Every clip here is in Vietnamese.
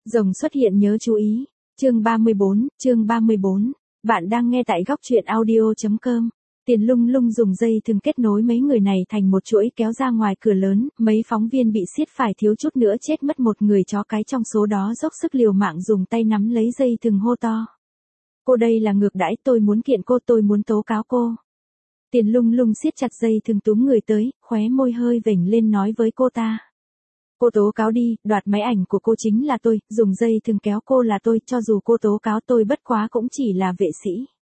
Rồng xuất hiện nhớ chú ý. Chương 34. Bạn đang nghe tại góc truyện audio.com. Tiền Lung Lung dùng dây thừng kết nối mấy người này thành một chuỗi kéo ra ngoài cửa lớn, mấy phóng viên bị siết phải thiếu chút nữa chết mất, một người chó cái trong số đó dốc sức liều mạng dùng tay nắm lấy dây thừng hô to. Cô đây là ngược đãi, tôi muốn kiện cô, tôi muốn tố cáo cô. Tiền Lung Lung siết chặt dây thừng túm người tới, khóe môi hơi vểnh lên nói với cô ta. Cô tố cáo đi, đoạt máy ảnh của cô chính là tôi, dùng dây thừng kéo cô là tôi, cho dù cô tố cáo tôi bất quá cũng chỉ là vệ sĩ.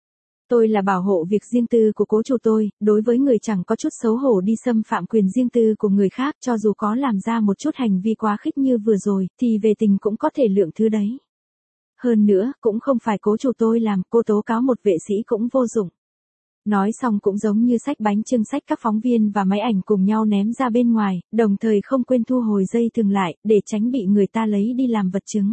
Tôi là bảo hộ việc riêng tư của cố chủ tôi, đối với người chẳng có chút xấu hổ đi xâm phạm quyền riêng tư của người khác, cho dù có làm ra một chút hành vi quá khích như vừa rồi, thì về tình cũng có thể lượng thứ đấy. Hơn nữa, cũng không phải cố chủ tôi làm, cô tố cáo một vệ sĩ cũng vô dụng. Nói xong cũng giống như xách bánh chưng xách các phóng viên và máy ảnh cùng nhau ném ra bên ngoài, đồng thời không quên thu hồi dây thừng lại, để tránh bị người ta lấy đi làm vật chứng.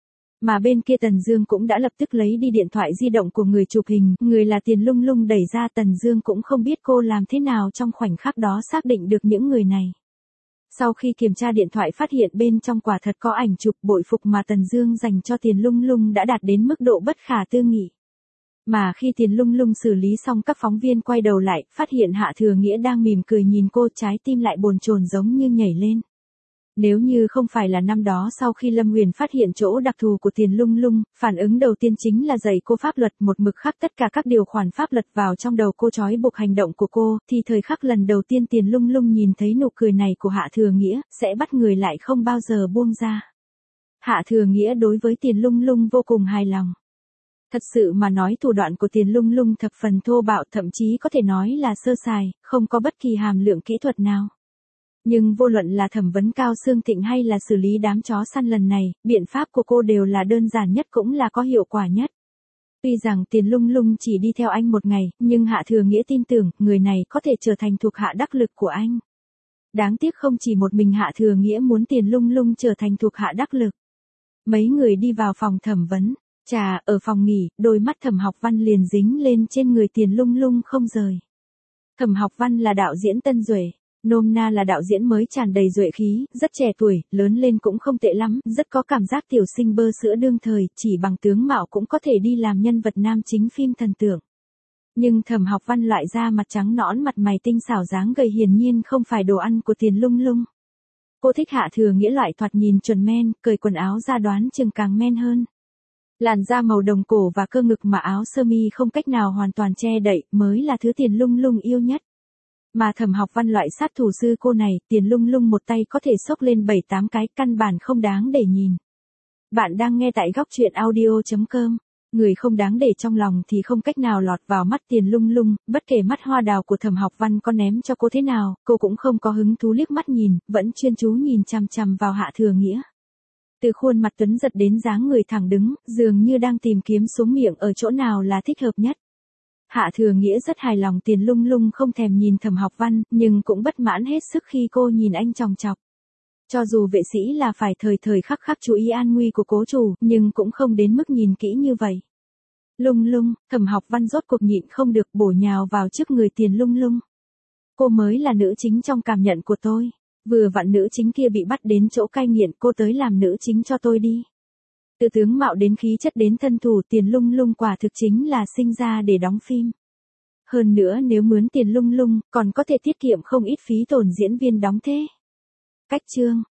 Mà bên kia Tần Dương cũng đã lập tức lấy đi điện thoại di động của người chụp hình, người là Tiền Lung Lung đẩy ra. Tần Dương cũng không biết cô làm thế nào trong khoảnh khắc đó xác định được những người này. Sau khi kiểm tra điện thoại phát hiện bên trong quả thật có ảnh chụp, bội phục mà Tần Dương dành cho Tiền Lung Lung đã đạt đến mức độ bất khả tư nghị. Mà khi Tiền Lung Lung xử lý xong, các phóng viên quay đầu lại, phát hiện Hạ Thừa Nghĩa đang mỉm cười nhìn cô, trái tim lại bồn chồn giống như nhảy lên. Nếu như không phải là năm đó sau khi Lâm Huyền phát hiện chỗ đặc thù của Tiền Lung Lung, phản ứng đầu tiên chính là dạy cô pháp luật, một mực khắc tất cả các điều khoản pháp luật vào trong đầu cô, trói buộc hành động của cô, thì thời khắc lần đầu tiên Tiền Lung Lung nhìn thấy nụ cười này của Hạ Thừa Nghĩa, sẽ bắt người lại không bao giờ buông ra. Hạ Thừa Nghĩa đối với Tiền Lung Lung vô cùng hài lòng. Thật sự mà nói, thủ đoạn của Tiền Lung Lung thập phần thô bạo, thậm chí có thể nói là sơ sài, không có bất kỳ hàm lượng kỹ thuật nào. Nhưng vô luận là thẩm vấn Cao Xương Thịnh hay là xử lý đám chó săn lần này, biện pháp của cô đều là đơn giản nhất cũng là có hiệu quả nhất. Tuy rằng Tiền Lung Lung chỉ đi theo anh một ngày, nhưng Hạ Thừa Nghĩa tin tưởng, người này có thể trở thành thuộc hạ đắc lực của anh. Đáng tiếc không chỉ một mình Hạ Thừa Nghĩa muốn Tiền Lung Lung trở thành thuộc hạ đắc lực. Mấy người đi vào phòng thẩm vấn. Ở phòng nghỉ, đôi mắt Thẩm Học Văn liền dính lên trên người Tiền Lung Lung không rời. Thẩm Học Văn là đạo diễn tân duệ, nôm na là đạo diễn mới tràn đầy duệ khí, rất trẻ tuổi, lớn lên cũng không tệ lắm, rất có cảm giác tiểu sinh bơ sữa đương thời, chỉ bằng tướng mạo cũng có thể đi làm nhân vật nam chính phim thần tượng. Nhưng Thẩm Học Văn loại da mặt trắng nõn, mặt mày tinh xảo, dáng gầy, hiển nhiên không phải đồ ăn của Tiền Lung Lung. Cô thích Hạ Thừa Nghĩa loại thoạt nhìn chuẩn men, cởi quần áo ra đoán chừng càng men hơn. Làn da màu đồng cổ và cơ ngực mà áo sơ mi không cách nào hoàn toàn che đậy mới là thứ Tiền Lung Lung yêu nhất. Mà Thẩm Học Văn loại sát thủ sư cô này, Tiền Lung Lung một tay có thể xốc lên 7-8 cái, căn bản không đáng để nhìn. Bạn đang nghe tại góc truyện audio.com. Người không đáng để trong lòng thì không cách nào lọt vào mắt Tiền Lung Lung, bất kể mắt hoa đào của Thẩm Học Văn có ném cho cô thế nào, cô cũng không có hứng thú liếc mắt nhìn, vẫn chuyên chú nhìn chằm chằm vào Hạ Thừa Nghĩa. Từ khuôn mặt tuấn giật đến dáng người thẳng đứng, dường như đang tìm kiếm xuống miệng ở chỗ nào là thích hợp nhất. Hạ Thừa Nghĩa rất hài lòng. Tiền Lung Lung không thèm nhìn Thẩm Học Văn, nhưng cũng bất mãn hết sức khi cô nhìn anh chòng chọc. Cho dù vệ sĩ là phải thời thời khắc khắc chú ý an nguy của cố chủ, nhưng cũng không đến mức nhìn kỹ như vậy. Lung Lung, Thẩm Học Văn rốt cuộc nhịn không được, bổ nhào vào trước người Tiền Lung Lung. Cô mới là nữ chính trong cảm nhận của tôi. Vừa vặn nữ chính kia bị bắt đến chỗ cai nghiện, cô tới làm nữ chính cho tôi đi. Từ tướng mạo đến khí chất đến thân thủ, Tiền Lung Lung quả thực chính là sinh ra để đóng phim. Hơn nữa nếu mướn Tiền Lung Lung, còn có thể tiết kiệm không ít phí tổn diễn viên đóng thế. Cách chương.